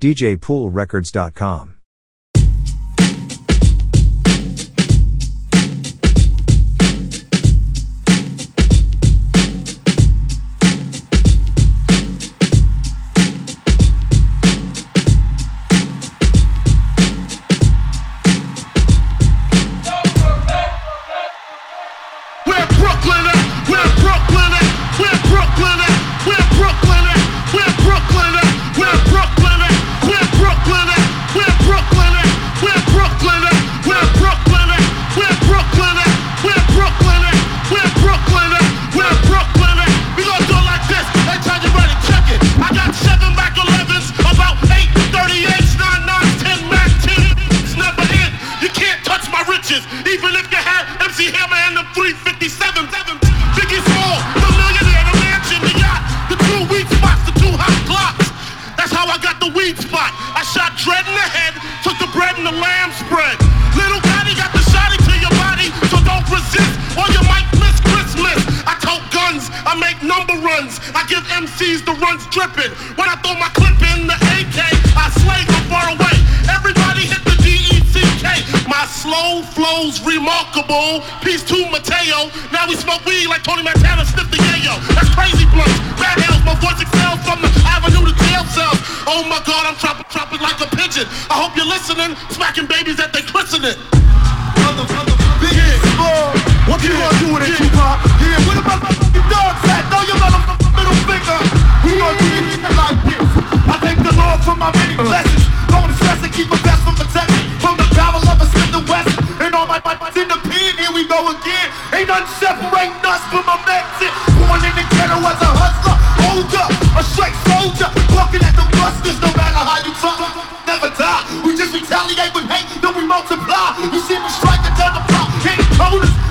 DJPoolRecords.com. Even if you had MC Hammer and them 357s, Biggie Small, the millionaire, the mansion, the yacht, the 2 weed spots, the 2 hot clocks. That's how I got the weed spot. I shot Dread in the head, took the bread and the lamb spread. Little Gotti got the shotty to your body, so don't resist, or you might miss Christmas. I tote guns, I make number runs, I give MCs the runs dripping. When I throw my clip in the AK, I slay from far away. Everybody hit the DECK. My slow flow's remarkable. Peace to Mateo. Now we smoke weed like Tony Montana sniff the yayo. That's crazy blunts. Bad hells, my voice excels from the avenue to jail cells. Oh my God, I'm dropping like a pigeon. I hope you're listening. Smacking babies at they christening. Biggie Small, what you gonna do with it, Tupac? Yeah, what about my fucking dogs at? Throw your motherfucking middle finger. We gonna do it like this. I thank the Lord for my many blessings. Don't stress and keep a best from protecting. From the barrel of a Smith & Wesson. And all my in the pen, here we go again. Ain't nothing separating us from my Mexican. Born in the ghetto as a hustler. Hold up, a straight soldier. Walking at the busters, no matter how you try. Never die. We just retaliate with hate, then we multiply. You see me striking down the block, can't hold us.